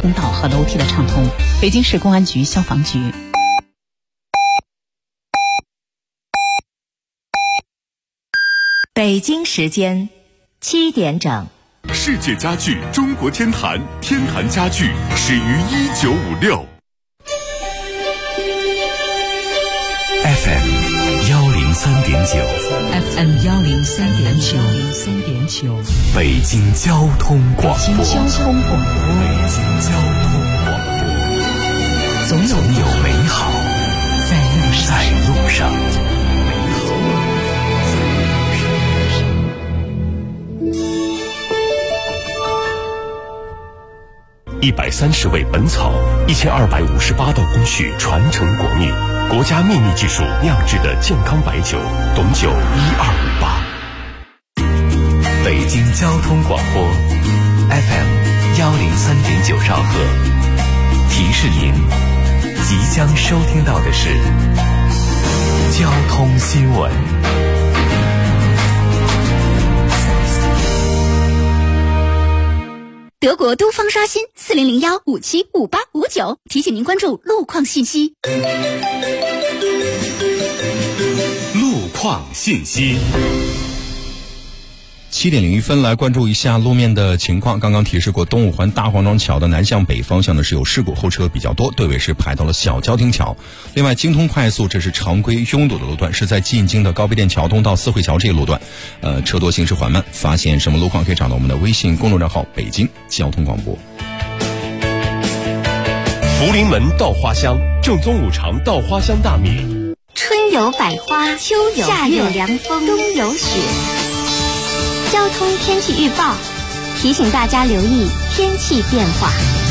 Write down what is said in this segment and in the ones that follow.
通道和楼梯的畅通。北京市公安局消防局。 北京时间7点整。 世界家具中国天坛，天坛家具始于1956。FM 103.9，FM 103.9， 北京交通广播。 总有美好在路上。130味本草，1258道工序传承国秘，国家秘密技术酿制的健康白酒，董酒1258。北京交通广播 FM 103.9兆赫，提示您即将收听到的是交通新闻。 德国都方刷新4001575859，提醒您关注路况信息。 路况信息。 7点01分，来关注一下路面的情况。刚刚提示过，东五环大黄庄桥的南向北方向呢是有事故，后车比较多，队尾是排到了小交亭桥。另外，京通快速这是常规拥堵的路段，是在进京的高碑店桥东到四惠桥这个路段，车多行驶缓慢。发现什么路况可以找到我们的微信公众账号北京交通广播。 福临门稻花香，正宗五常稻花香大米。 春有百花，秋有夏有凉风，冬有雪。交通天气预报提醒大家留意天气变化。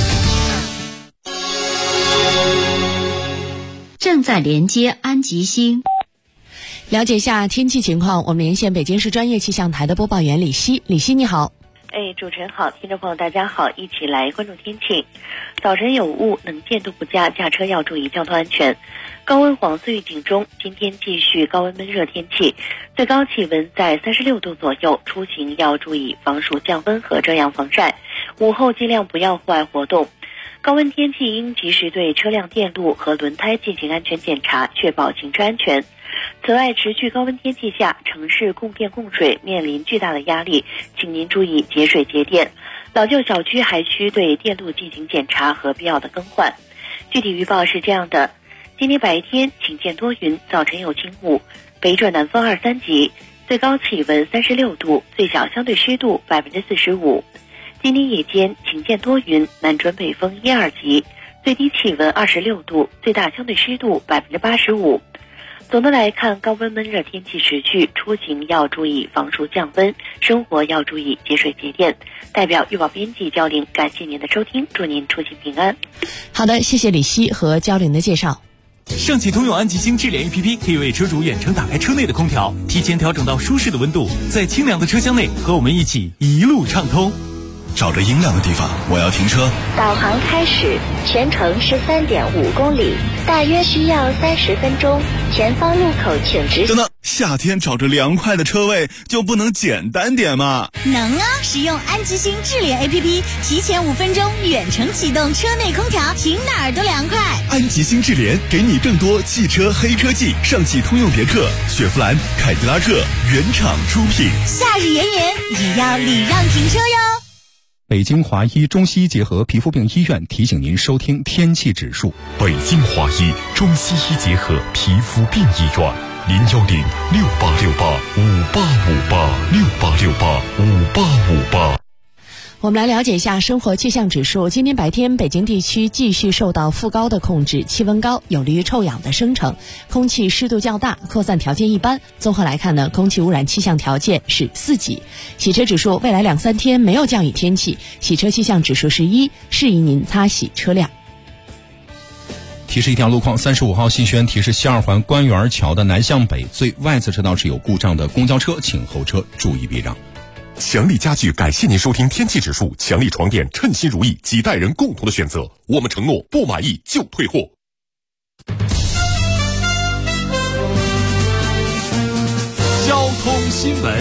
正在连接安吉星。 了解一下天气情况，我们连线北京市专业气象台的播报员李希。李希你好。 主持人好，听众朋友大家好，一起来关注天气。早晨有雾，能见度不佳，驾车要注意交通安全。高温黄色预警中，今天继续高温闷热天气，最高气温在36度左右，出行要注意防暑降温和遮阳防晒，午后尽量不要户外活动。高温天气应及时对车辆电路和轮胎进行安全检查，确保行车安全。此外，持续高温天气下，城市供电供水面临巨大的压力，请您注意节水节电。老旧小区还需对电路进行检查和必要的更换。具体预报是这样的：今天白天晴见多云，早晨有轻雾，北转南风2、3级，最高气温36度，最小相对湿度45%。今天夜间晴见多云，南转北风1、2级，最低气温26度，最大相对湿度85%。总的来看，高温闷热天气持续，出行要注意防暑降温，生活要注意节水节电。代表预报编辑焦玲，感谢您的收听，祝您出行平安。 好的，谢谢李希和焦玲的介绍。 上汽通用安吉星智联 APP 可以为车主远程打开车内的空调，提前调整到舒适的温度，在清凉的车厢内和我们一起一路畅通。 找着阴凉的地方，我要停车。 导航开始，全程13.5公里，大约需要30分钟。前方路口请直行。 等等，夏天找着凉快的车位就不能简单点吗？ 能啊！使用安吉星智联 APP， 提前5分钟远程启动车内空调，停哪儿都凉快。 安吉星智联给你更多汽车黑科技，上汽通用别克、雪佛兰、凯迪拉克原厂出品。 夏日炎炎，也要礼让停车哟。 北京华医中西医结合皮肤病医院提醒您收听天气指数。 北京华医中西医结合皮肤病医院，0106868585858，668685858。 我们来了解一下生活气象指数。今天白天，北京地区继续受到副高的控制，气温高，有利于臭氧的生成，空气湿度较大，扩散条件一般。综合来看呢，空气污染气象条件是4级。洗车指数，未来2、3天没有降雨天气，洗车气象指数是1，适宜您擦洗车辆。 提示一条路况：35号信轩提示西二环官园桥的南向北最外侧车道是有故障的公交车，请后车注意避让。 强力家具感谢您收听天气指数，强力床垫称心如意，几代人共同的选择，我们承诺不满意就退货。 交通新闻。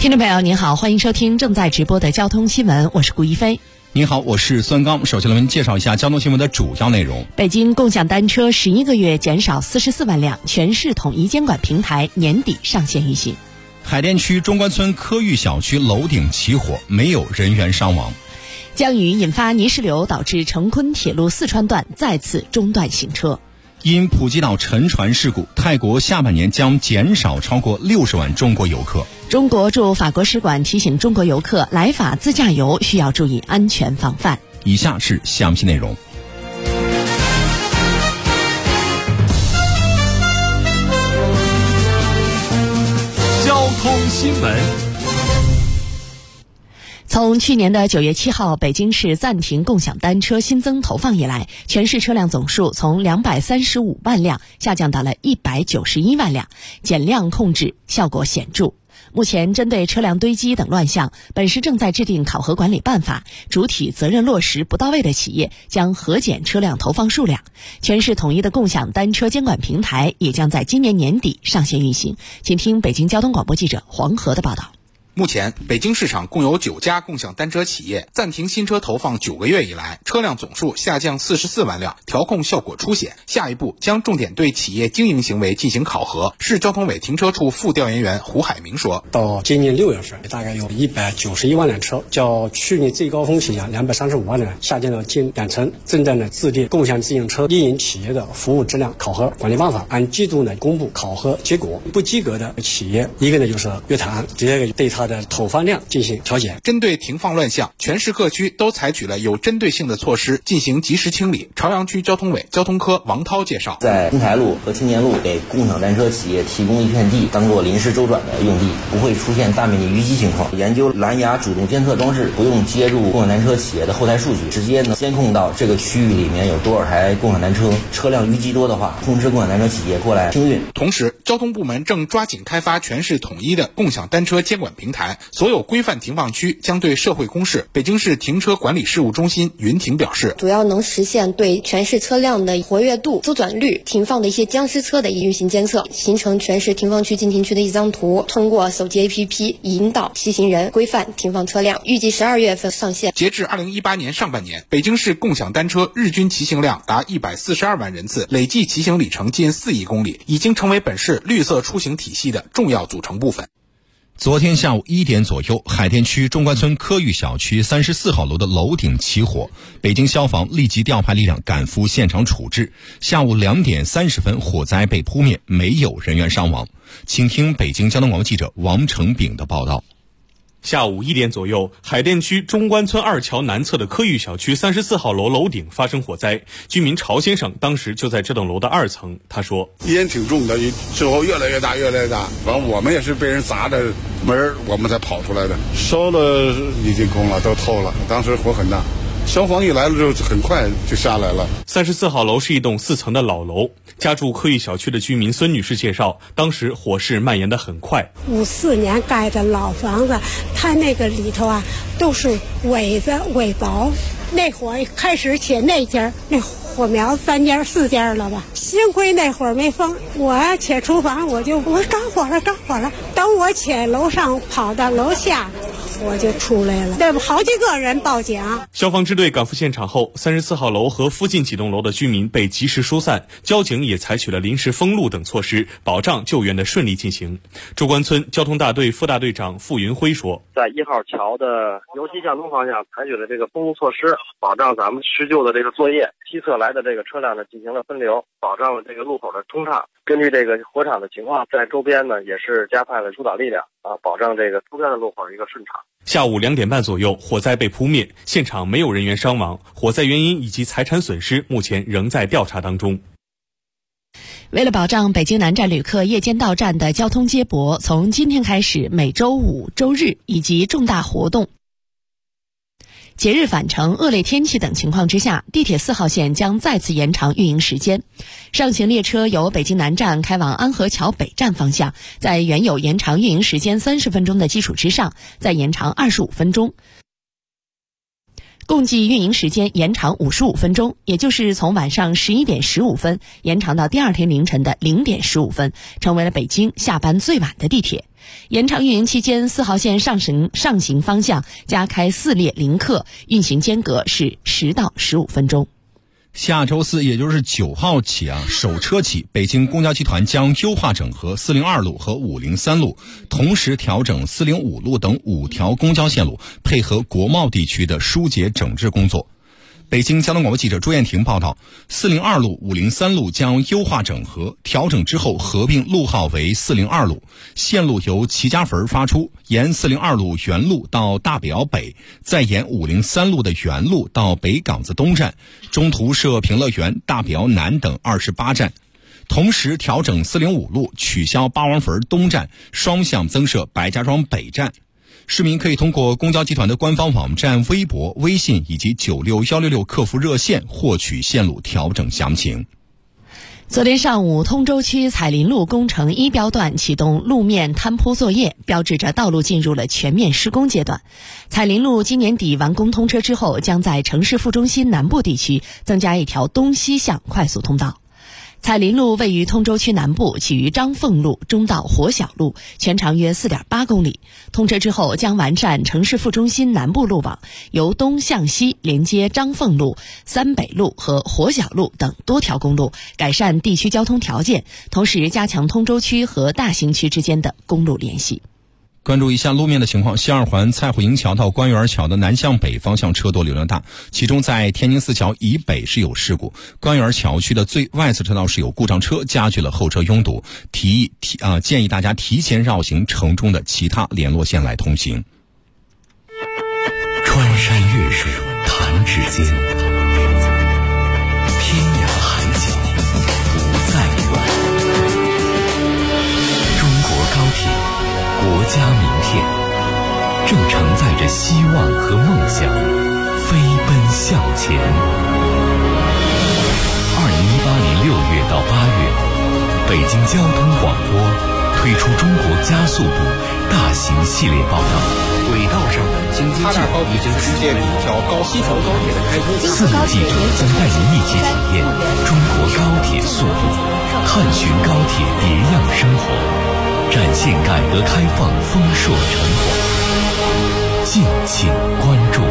听众朋友您好，欢迎收听正在直播的交通新闻，我是顾一飞。 您好，我是孙刚。首先来为您介绍一下交通新闻的主要内容。 北京共享单车11个月减少44万辆，全市统一监管平台年底上线运行。 海淀区中关村科育小区楼顶起火，没有人员伤亡。 降雨引发泥石流，导致成昆铁路四川段再次中断行车。 因普吉岛沉船事故，泰国下半年将减少超过60万中国游客。 中国驻法国使馆提醒中国游客，来法自驾游需要注意安全防范。 以下是详细内容。 交通新闻。 从去年的9月7号北京市暂停共享单车新增投放以来，全市车辆总数从235万辆下降到了191万辆，减量控制效果显著。目前针对车辆堆积等乱象，本市正在制定考核管理办法，主体责任落实不到位的企业将核减车辆投放数量。全市统一的共享单车监管平台也将在今年年底上线运行。请听北京交通广播记者黄河的报道。 目前，北京市场共有9家共享单车企业暂停新车投放9个月以来，车辆总数下降44万辆，调控效果初显。下一步将重点对企业经营行为进行考核。市交通委停车处副调研员胡海明说：“ 到今年6月份，大概有191万辆车，较去年最高峰期235万辆，下降了近2成。正在制定共享自行车运营企业的服务质量考核管理办法，按季度公布考核结果。不及格的企业，一个就是约谈，第二个对它的投放量进行调减。 针对停放乱象，全市各区都采取了有针对性的措施进行及时清理。朝阳区交通委交通科王涛介绍， 在新台路和青年路给共享单车企业提供一片地，当做临时周转的用地，不会出现大面积淤积情况。研究蓝牙主动监测装置，不用接入共享单车企业的后台数据，直接监控到这个区域里面有多少台共享单车，车辆淤积多的话，通知共享单车企业过来清运。 同时，交通部门正抓紧开发全市统一的共享单车监管平台。所有规范停放区将对社会公示。北京市停车管理事务中心云婷表示， 主要能实现对全市车辆的活跃度、周转率、停放的一些僵尸车的运行监测，形成全市停放区禁停区的一张图，通过手机 APP 引导骑行人规范停放车辆，预计12月份上线。 截至2018年上半年，北京市共享单车日均骑行量达142万人次，累计骑行里程近4亿公里，已经成为本市绿色出行体系的重要组成部分。 昨天下午1点左右，海淀区中关村科育小区34号楼的楼顶起火，北京消防立即调派力量赶赴现场处置。下午2点30分，火灾被扑灭，没有人员伤亡。请听北京交通广播记者王成炳的报道。 下午1点左右，海淀区中关村2桥南侧的科育小区34号楼楼顶发生火灾，居民曹先生当时就在这栋楼的2层。他说：“ 烟挺重的，之后越来越大，越来越大。反正我们也是被人砸的门，我们才跑出来的。烧的已经空了，都透了。当时火很大。”消防一来了就很快就下来了。 34号楼是一栋4层的老楼，家住科育小区的居民孙女士介绍，当时火势蔓延得很快。 54年盖的老房子，它那个里头都是苇子苇薄，那会儿开始起那家那火苗3家4家了吧，幸亏那会儿没封。我起厨房我着火了，等我起楼上跑到楼下，我就出来了，对不？好几个人报警。 消防支队赶赴现场后，34号楼和附近几栋楼的居民被及时疏散，交警也采取了临时封路等措施，保障救援的顺利进行。中关村交通大队副大队长付云辉说：“ 在1号桥的由西向东方向采取了这个封路措施，保障咱们施救的这个作业。西侧来的这个车辆呢进行了分流，保障了这个路口的通畅。根据这个火场的情况，在周边呢也是加派了疏导力量保障这个周边的路口一个顺畅。” 下午2点半左右，火灾被扑灭，现场没有人员伤亡，火灾原因以及财产损失目前仍在调查当中。 为了保障北京南站旅客夜间到站的交通接驳，从今天开始，每周五、周日以及重大活动、节日返程、恶劣天气等情况之下，地铁4号线将再次延长运营时间。上行列车由北京南站开往安河桥北站方向，在原有延长运营时间30分钟的基础之上，再延长25分钟。共计运营时间延长55分钟，也就是从晚上11点15分延长到第二天凌晨的0点15分，成为了北京下班最晚的地铁。 延长运营期间，4号线上行方向加开4列临客，运行间隔是10到15分钟。 下周四，也就是9号起首车起，北京公交集团将优化整合402路和503路，同时调整405路等5条公交线路，配合国贸地区的疏解整治工作。北京交通广播记者朱艳婷报道，402路、503路将优化整合，调整之后合并路号为402路，线路由齐家坟发出，沿402路原路到大北窑北，再沿503路的原路到北岗子东站，中途设平乐园、大北窑南等28站。同时调整405路，取消八王坟东站，双向增设白家庄北站。市民可以通过公交集团的官方网站、微博、微信以及96166客服热线获取线路调整详情。 昨天上午，通州区彩林路工程1标段启动路面摊铺作业，标志着道路进入了全面施工阶段。彩林路今年底完工通车之后，将在城市副中心南部地区增加一条东西向快速通道。彩林路位于通州区南部，起于张凤路中到火小路，全长约 4.8 公里。通车之后将完善城市副中心南部路网，由东向西连接张凤路、三北路和火小路等多条公路，改善地区交通条件，同时加强通州区和大兴区之间的公路联系。 关注一下路面的情况，西二环蔡虎营桥到官园桥的南向北方向车多流量大，其中在天津四桥以北是有事故，官园桥区的最外侧车道是有故障车，加剧了后车拥堵，建议大家提前绕行城中的其他联络线来通行。 穿山越水弹指间，天涯海角不再远。中国高铁，国家名片，正承载着希望和梦想，飞奔向前。2018年6月到8月，北京交通广播推出中国加速度大型系列报道，轨道上的经济计划已经实现一条西条高铁的开通。4名记者将带您一起体验中国高铁速度，探寻高铁别样生活。展现改革开放丰硕成果，敬请关注。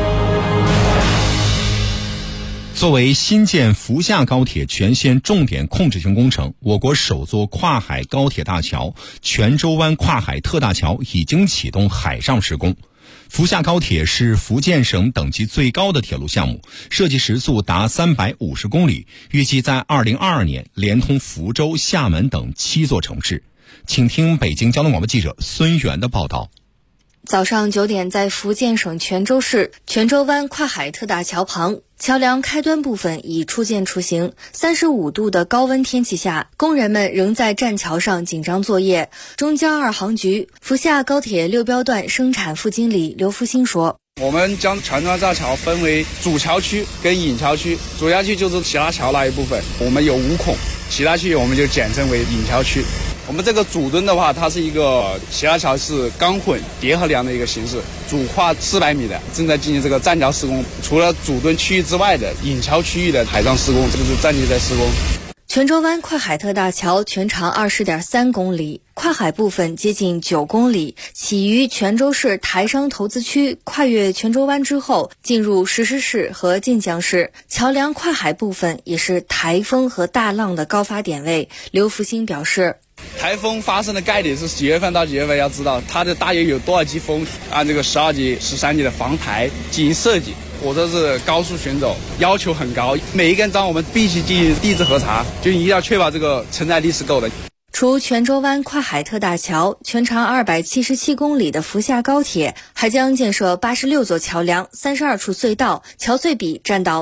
作为新建福厦高铁全线重点控制性工程，我国首座跨海高铁大桥泉州湾跨海特大桥已经启动海上施工。福厦高铁是福建省等级最高的铁路项目，设计时速达350公里，预计在2022年连通福州、厦门等7座城市。请听北京交通广播记者孙源的报道。 早上9点，在福建省泉州市泉州湾跨海特大桥旁，桥梁开端部分已初见雏形。35度的高温天气下，工人们仍在栈桥上紧张作业。中交2航局福厦高铁6标段生产副经理刘福兴说：“ 我们将全段大桥分为主桥区跟引桥区，主桥区就是其他桥那一部分，我们有5孔，其他区域我们就简称为引桥区。我们这个主墩的话，它是一个其他桥是钢混叠合梁的一个形式，主跨400米的，正在进行这个栈桥施工。除了主墩区域之外的引桥区域的海上施工，这个是战地在施工。” 泉州湾跨海特大桥全长20.3公里，跨海部分接近9公里，起于泉州市台商投资区，跨越泉州湾之后进入石狮市和晋江市。桥梁跨海部分也是台风和大浪的高发点位。刘福兴表示， 台风发生的概率是几月份到几月份，要知道它的大约有多少级风，按这个12级、13级的防台进行设计。火车是高速行走，要求很高，每一根桩我们必须进行地质核查，就一定要确保这个承载力是够的。 除泉州湾跨海特大桥，全长277公里的福厦高铁还将建设86座桥梁、32处隧道，桥隧比占到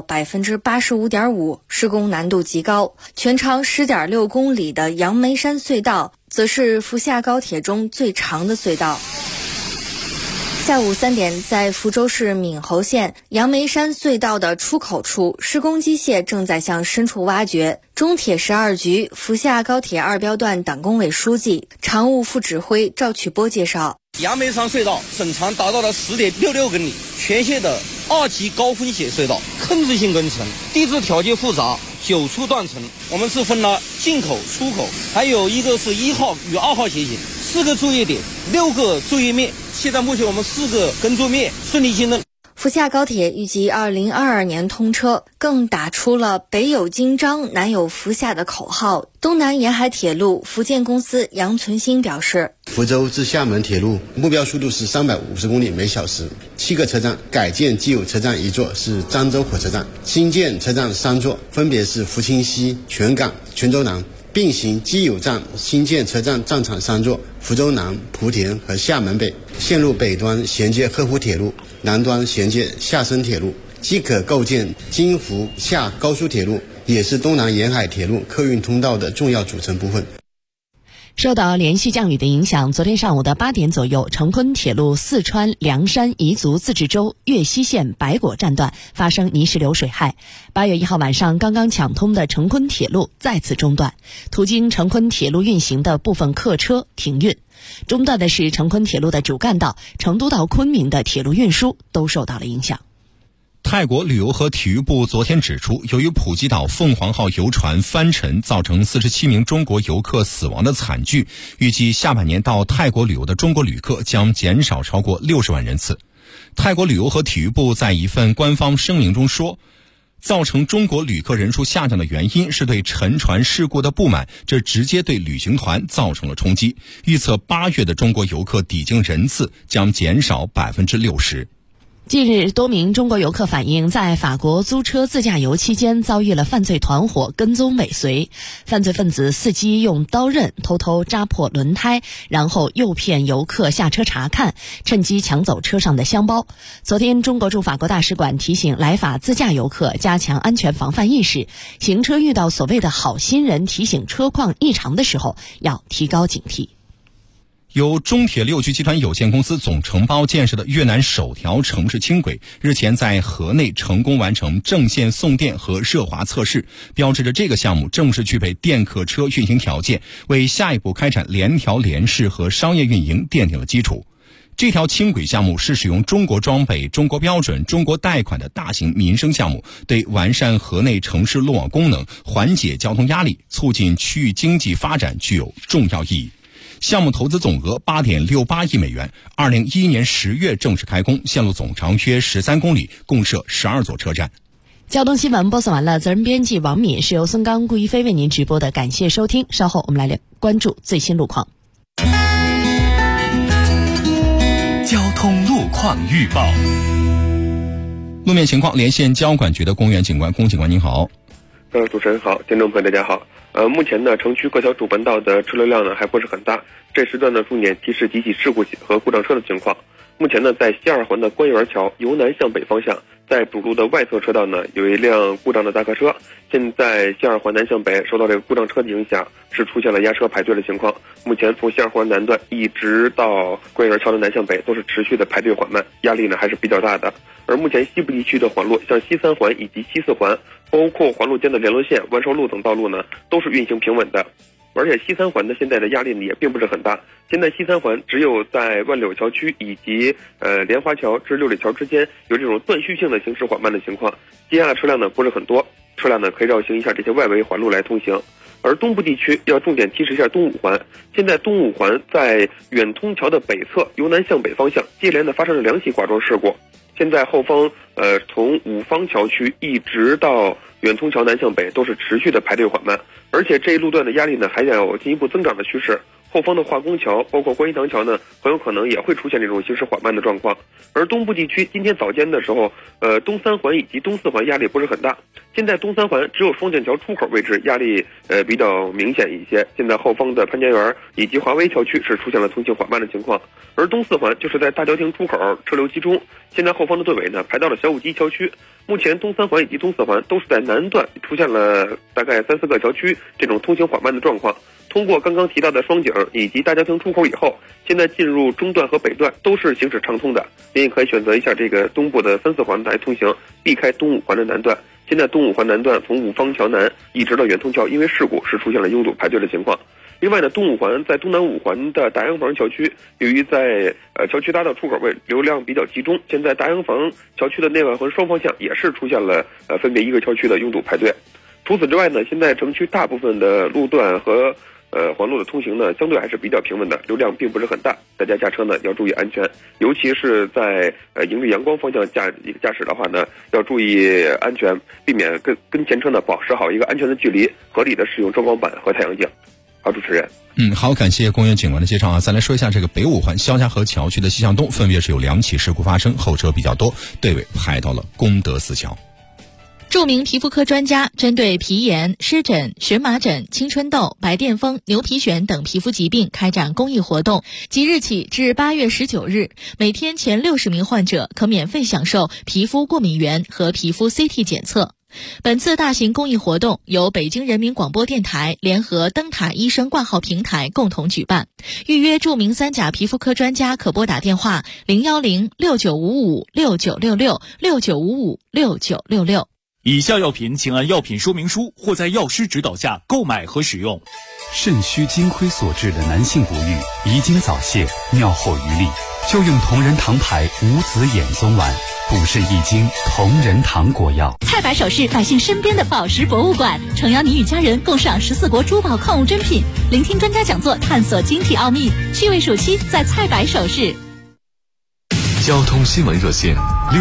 85.5%， 施工难度极高。全长10.6公里的杨梅山隧道则是福厦高铁中最长的隧道。下午3点，在福州市闽侯县杨梅山隧道的出口处，施工机械正在向深处挖掘。中铁12局福厦高铁2标段党工委书记、常务副指挥赵曲波介绍， 杨梅山隧道总长达到了10.66公里，全线的2级高风险隧道，控制性工程，地质条件复杂，9处断层。我们是分了进口、出口，还有一个是1号与2号斜线。 4个作业点，6个作业面，现在目前我们4个耕作面顺利进入。 福厦高铁预计2022年通车，更打出了北有京张，南有福厦的口号。东南沿海铁路福建公司杨存兴表示， 福州至厦门铁路目标速度是350公里每小时，7个车站改建既有车站1座是漳州火车站，新建车站3座，分别是福清西、泉港、泉州南，并行既有站新建车站站场3座，福州南、莆田和厦门北，线路北端衔接鹤湖铁路，南端衔接厦深铁路，即可构建京福厦高速铁路，也是东南沿海铁路客运通道的重要组成部分。 受到连续降雨的影响，昨天上午的8点左右，成昆铁路四川凉山彝族自治州岳西县白果站段发生泥石流水害。8月1号晚上刚刚抢通的成昆铁路再次中断，途经成昆铁路运行的部分客车停运。中断的是成昆铁路的主干道，成都到昆明的铁路运输都受到了影响。 泰国旅游和体育部昨天指出，由于普吉岛凤凰号游船翻沉造成47名中国游客死亡的惨剧，预计下半年到泰国旅游的中国旅客将减少超过60万人次。泰国旅游和体育部在一份官方声明中说，造成中国旅客人数下降的原因是对沉船事故的不满，这直接对旅行团造成了冲击。预测8月的中国游客抵京人次将减少60%。 近日，多名中国游客反映，在法国租车自驾游期间遭遇了犯罪团伙跟踪尾随。犯罪分子伺机用刀刃偷偷扎破轮胎，然后诱骗游客下车查看，趁机抢走车上的箱包。昨天，中国驻法国大使馆提醒来法自驾游客加强安全防范意识，行车遇到所谓的好心人提醒车况异常的时候，要提高警惕。 由中铁六局集团有限公司总承包建设的越南首条城市轻轨日前在河内成功完成正线送电和热滑测试，标志着这个项目正式具备电客车运行条件，为下一步开展联调联试和商业运营奠定了基础。这条轻轨项目是使用中国装备、中国标准、中国贷款的大型民生项目，对完善河内城市路网功能、缓解交通压力、促进区域经济发展具有重要意义。项目投资总额8.68亿美元，2011年10月正式开工，线路总长约13公里，共设12座车站。 交通新闻播送完了，责任编辑王敏，是由孙刚、顾一飞为您直播的，感谢收听。稍后我们来关注最新路况。 交通路况预报。 路面情况，连线交管局的龚警官，龚警官您好。 主持人好，听众朋友大家好。目前呢，城区各条主干道的车流量呢还不是很大，这时段呢重点提示几起事故和故障车的情况。目前呢，在西二环的官园桥由南向北方向，在主路的外侧车道呢有一辆故障的大客车，现在西二环南向北受到这个故障车的影响，是出现了压车排队的情况。目前从西二环南段一直到官园桥的南向北都是持续的排队缓慢，压力呢还是比较大的。而目前西部地区的环路，像西三环以及西四环，包括环路间的联络线、万寿路等道路呢，都是运行平稳的。而且西三环的现在的压力呢也并不是很大，现在西三环只有在万柳桥区以及莲花桥至六里桥之间有这种断续性的行驶缓慢的情况，接压的车辆呢不是很多，车辆呢可以绕行一下这些外围环路来通行。而东部地区要重点提示一下东五环，现在东五环在远通桥的北侧由南向北方向接连的发生了2起剐撞事故，现在后方从五方桥区一直到远通桥南向北都是持续的排队缓慢，而且这一路段的压力呢还有进一步增长的趋势。后方的化工桥包括观音堂桥呢很有可能也会出现这种行驶缓慢的状况。而东部地区今天早间的时候东三环以及东四环压力不是很大，现在东三环只有双剑桥出口位置压力比较明显一些，现在后方的潘家园以及华威桥区是出现了通行缓慢的情况。而东四环就是在大郊亭出口车流集中，现在后方的队尾呢排到了小武基桥区。目前东三环以及东四环都是在南段出现了大概3-4个桥区这种通行缓慢的状况。通过刚刚提到的双井以及大郊亭出口以后，现在进入中段和北段都是行驶畅通的，您也可以选择一下这个东部的3-4环来通行，避开东五环的南段。现在东五环南段从五方桥南一直到远通桥，因为事故是出现了拥堵排队的情况。另外呢，东五环在东南五环的达洋房桥区，由于在桥区大道出口位流量比较集中，现在达洋房桥区的内外环双方向也是出现了分别一个桥区的拥堵排队。除此之外呢，现在城区大部分的路段和环路的通行呢，相对还是比较平稳的，流量并不是很大。大家驾车呢要注意安全，尤其是在迎着阳光方向驾驶的话呢，要注意安全，避免跟前车呢保持好一个安全的距离，合理的使用装光板和太阳镜。好，主持人。 好，感谢公园警官的介绍啊。再来说一下这个北五环肖家河桥区的西向东，分别是有2起事故发生，后车比较多，队尾排到了功德寺桥。 著名皮肤科专家针对皮炎、湿疹、荨麻疹、青春痘、白癜风、牛皮癣等皮肤疾病开展公益活动，即日起至8月19日，每天前60名患者可免费享受皮肤过敏原和皮肤 CT 检测。本次大型公益活动由北京人民广播电台联合灯塔医生挂号平台共同举办。预约著名3甲皮肤科专家可拨打电话010-6955-6966 以下药品请按药品说明书或在药师指导下购买和使用。 肾虚金亏所致的男性不育、遗精早泄、尿后余力，就用同仁堂牌无子衍宗丸，补肾益精，同仁堂果药。 蔡百首饰，百姓身边的宝石博物馆，诚邀你与家人共赏14国珠宝矿物珍品，聆听专家讲座，探索晶体奥秘。趣味暑期在蔡百首饰。 交通新闻热线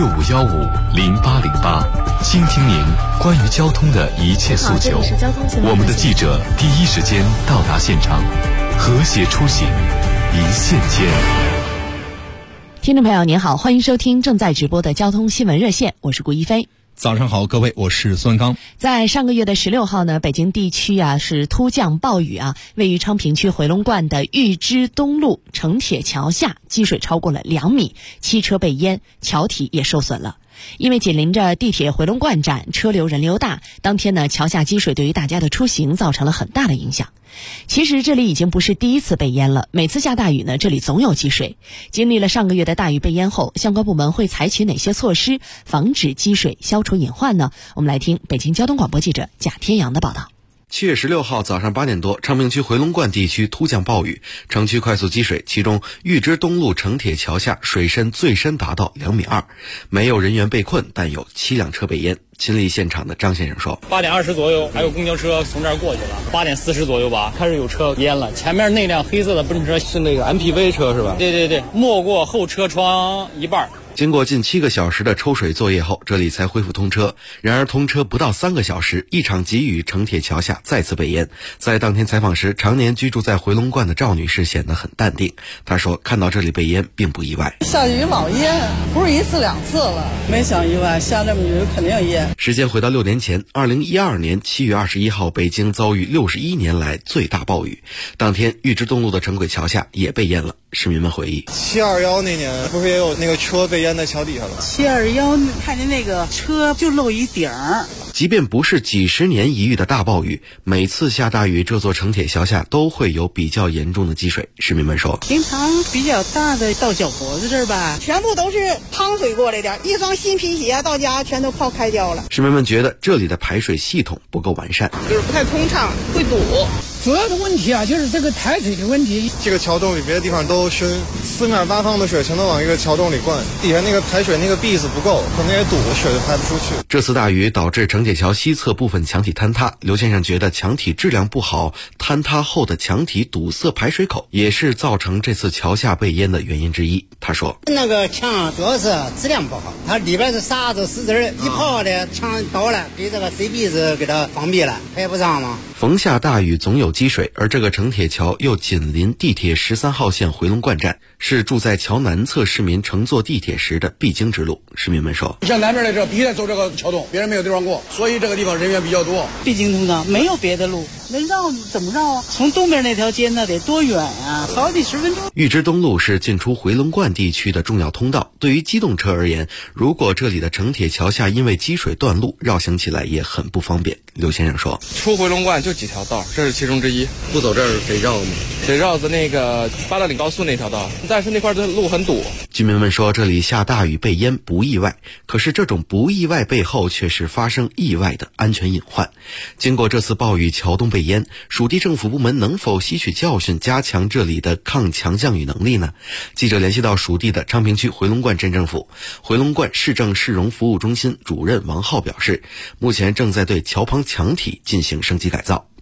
65150808，倾听您关于交通的一切诉求。我们的记者第一时间到达现场，和谐出行，一线牵。 听众朋友您好，欢迎收听正在直播的交通新闻热线，我是顾一飞。 早上好，各位，我是孙刚。 在上个月的16号呢，北京地区是突降暴雨位于昌平区回龙观的玉枝东路城铁桥下积水超过了2米，汽车被淹，桥体也受损了。因为紧邻着地铁回龙观站，车流人流大，当天呢桥下积水对于大家的出行造成了很大的影响。其实这里已经不是第一次被淹了，每次下大雨呢，这里总有积水。经历了上个月的大雨被淹后，相关部门会采取哪些措施防止积水、消除隐患呢？我们来听北京交通广播记者贾天阳的报道。 7月16号早上8点多，昌平区回龙观地区突降暴雨，城区快速积水，其中玉枝东路城铁桥下水深最深达到2.2米，没有人员被困，但有7辆车被淹。亲历现场的张先生说 ：8点20左右，还有公交车从这儿过去了。8点40左右吧，开始有车淹了。前面那辆黑色的奔驰车是那个 MPV 车是吧？对，没过后车窗一半。 经过近7个小时的抽水作业后，这里才恢复通车。然而通车不到3个小时，一场急雨，城铁桥下再次被淹。在当天采访时，常年居住在回龙观的赵女士显得很淡定。她说看到这里被淹并不意外， 下雨老淹，不是1次2次了，没想意外，下这么雨肯定淹。 时间回到6年前，2012年7月21号，北京遭遇61年来最大暴雨，当天玉枝东路的城轨桥下也被淹了。市民们回忆 ，721那年不是也有那个车被淹在桥底下了 ？721看见那个车就露一顶儿。 即便不是几十年一遇的大暴雨，每次下大雨，这座城铁桥下都会有比较严重的积水。市民们说， 平常比较大的到脚脖子这儿吧， 全部都是淌水过来的，一双新皮鞋到家全都泡开胶了。 市民们觉得这里的排水系统不够完善， 就是不太通畅，会堵。 主要的问题就是这个排水的问题。 这个桥洞里别的地方都深，四面八方的水全都往一个桥洞里灌，底下那个排水那个壁子不够，可能也堵，水就排不出去。 这次大雨导致城铁桥西侧部分墙体坍塌，刘先生觉得墙体质量不好，坍塌后的墙体堵塞排水口也是造成这次桥下被淹的原因之一。他说， 那个墙主要是质量不好，它里边是沙子石子，一泡的墙倒了，给这个水壁子给它封闭了，排不上嘛。 逢下大雨总有积水，而这个城铁桥又紧邻地铁13号线回龙观站，是住在桥南侧市民乘坐地铁时的必经之路。市民们说， 像南边的这必须得走这个桥洞，别人没有地方过，所以这个地方人员比较多。 必经通道，没有别的路，那绕怎么绕啊？从东边那条街那得多远啊？好几10分钟。 玉枝东路是进出回龙观地区的重要通道，对于机动车而言，如果这里的城铁桥下因为积水断路，绕行起来也很不方便。刘先生说， 出回龙观就几条道，这是其中之一。 不走这儿得绕吗？ 得绕着那个八达岭高速那条道，但是那块的路很堵。 居民们说，这里下大雨被淹不意外，可是这种不意外背后却是发生意外的安全隐患。经过这次暴雨，桥洞被淹，属地政府部门能否吸取教训，加强这里的抗强降雨能力呢？记者联系到属地的昌平区回龙观镇政府回龙观市政市容服务中心主任王浩表示，目前正在对桥旁墙体进行升级改造。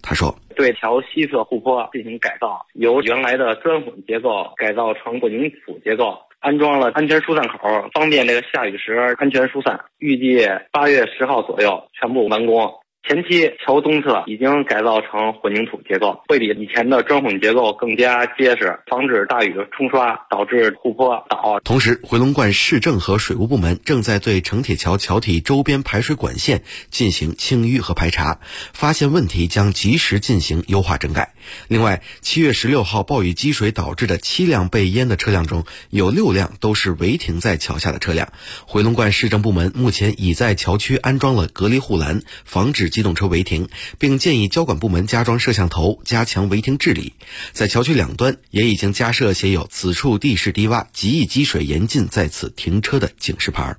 他说， 对桥西侧护坡进行改造，由原来的砖混结构改造成混凝土结构，安装了安全疏散口，方便这个下雨时安全疏散。预计8月10号左右全部完工。前期桥东侧已经改造成混凝土结构，会比以前的砖混结构更加结实，防止大雨冲刷导致护坡倒。 同时，回龙观市政和水务部门正在对城铁桥桥体周边排水管线进行清淤和排查，发现问题将及时进行优化整改。另外，7月16号暴雨积水导致的7辆被淹的车辆中，有6辆都是违停在桥下的车辆。回龙观市政部门目前已在桥区安装了隔离护栏，防止机动车违停，并建议交管部门加装摄像头，加强违停治理。在桥区两端也已经加设写有“此处地势低洼，极易积水，严禁在此停车”的警示牌。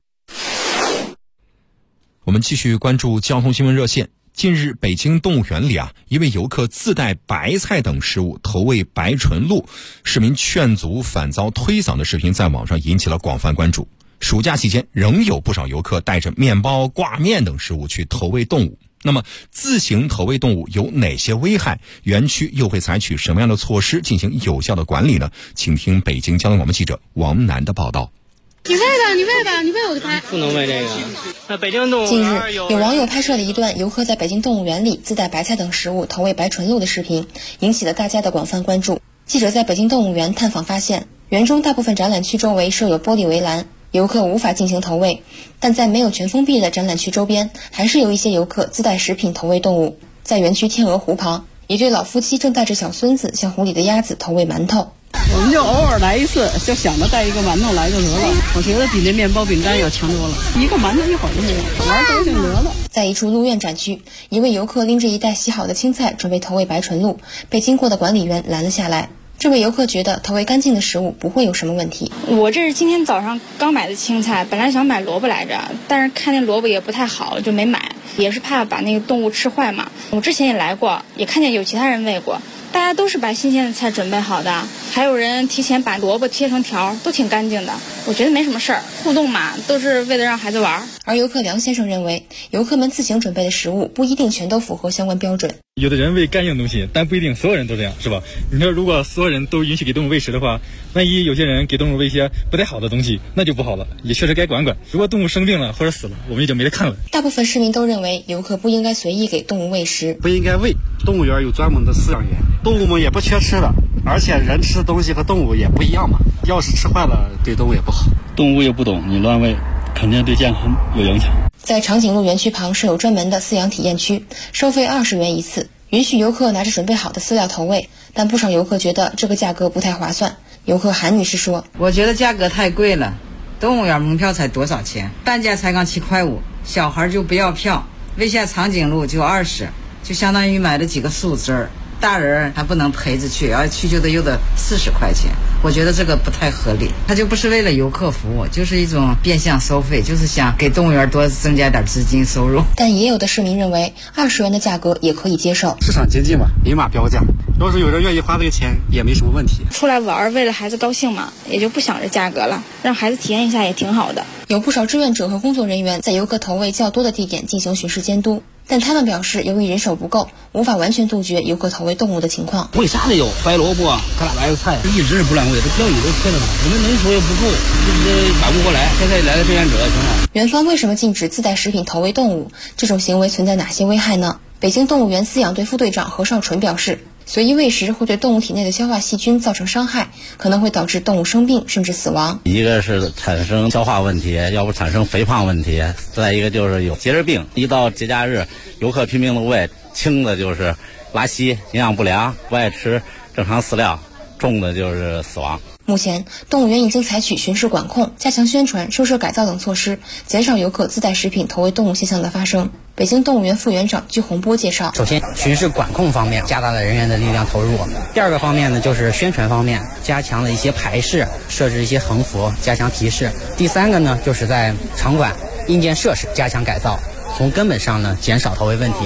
我们继续关注交通新闻热线。近日，北京动物园里一位游客自带白菜等食物投喂白纯鹿，市民劝阻反遭推搡的视频在网上引起了广泛关注。暑假期间，仍有不少游客带着面包、挂面等食物去投喂动物。那么，自行投喂动物有哪些危害？园区又会采取什么样的措施进行有效的管理呢？请听北京交通广播记者王楠的报道。 你喂吧，你喂吧，你喂我就拍。 不能喂这个。那北京动物近日，有网友拍摄了一段游客在北京动物园里自带白菜等食物投喂白纯鹿的视频，引起了大家的广泛关注。记者在北京动物园探访发现，园中大部分展览区周围设有玻璃围栏，游客无法进行投喂，但在没有全封闭的展览区周边，还是有一些游客自带食品投喂动物。在园区天鹅湖旁，一对老夫妻正带着小孙子向湖里的鸭子投喂馒头。 我们就偶尔来一次，就想着带一个馒头来就得了。我觉得比那面包饼干要强多了，一个馒头一会儿就没有，玩高兴得了。 在一处鹿苑展区，一位游客拎着一袋洗好的青菜准备投喂白纯鹿，被经过的管理员拦了下来。这位游客觉得投喂干净的食物不会有什么问题。 我这是今天早上刚买的青菜，本来想买萝卜来着，但是看那萝卜也不太好，就没买，也是怕把那个动物吃坏嘛。我之前也来过，也看见有其他人喂过，大家都是把新鲜的菜准备好的，还有人提前把萝卜切成条，都挺干净的。我觉得没什么事儿，互动嘛，都是为了让孩子玩。而游客梁先生认为，游客们自行准备的食物不一定全都符合相关标准。 有的人喂干净东西，但不一定所有人都这样，是吧？你说如果所有人都允许给动物喂食的话，万一有些人给动物喂一些不太好的东西，那就不好了，也确实该管管。如果动物生病了或者死了，我们也就没得看了。 大部分市民都认为，游客不应该随意给动物喂食， 不应该喂。动物园有专门的饲养员，动物们也不缺吃的，而且人吃的东西和动物也不一样嘛。要是吃坏了，对动物也不好。 动物也不懂，你乱喂，肯定对健康有影响。 在长颈鹿园区旁设有专门的饲养体验区，收费20元一次，允许游客拿着准备好的饲料投喂，但不少游客觉得这个价格不太划算。游客韩女士说：“ 我觉得价格太贵了，动物园门票才多少钱？单价才刚7块5，小孩就不要票，喂下长颈鹿就20，就相当于买了几个树枝儿。大人还不能陪着去，要去就得40块钱。我觉得这个不太合理，它就不是为了游客服务，就是一种变相收费，就是想给动物园多增加点资金收入。 但也有的市民认为20元的价格也可以接受， 市场经济嘛，明码标价。要是有人愿意花这个钱，也没什么问题。 出来玩为了孩子高兴嘛，也就不想着价格了，让孩子体验一下也挺好的。 有不少志愿者和工作人员在游客投喂较多的地点进行巡视监督。但他们表示，由于人手不够，无法完全杜绝游客投喂动物的情况。 喂啥都有，白萝卜、可拉白菜，一直是不乱喂，这标语都贴着呢。我们人手也不够，就是赶不过来。现在来的志愿者也挺好。 园方为什么禁止自带食品投喂动物？这种行为存在哪些危害呢？北京动物园饲养队副队长何少纯表示，随意喂食会对动物体内的消化细菌造成伤害，可能会导致动物生病甚至死亡。 一个是产生消化问题，要不产生肥胖问题，再一个就是有节日病。一到节假日，游客拼命的喂，轻的就是拉稀、营养不良，不爱吃正常饲料，重的就是死亡。 目前，动物园已经采取巡视管控、加强宣传、收摄改造等措施，减少游客自带食品投喂动物现象的发生。北京动物园副园长鞠洪波介绍， 首先，巡视管控方面加大了人员的力量投入；第二个方面呢，就是宣传方面加强了一些排示，设置一些横幅，加强提示；第三个呢，就是在场馆硬件设施加强改造，从根本上呢减少投喂问题。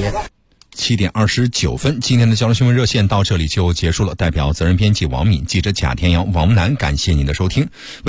7点29分，今天的交通新闻热线到这里就结束了。代表责任编辑王敏、记者贾天阳、王楠，感谢您的收听。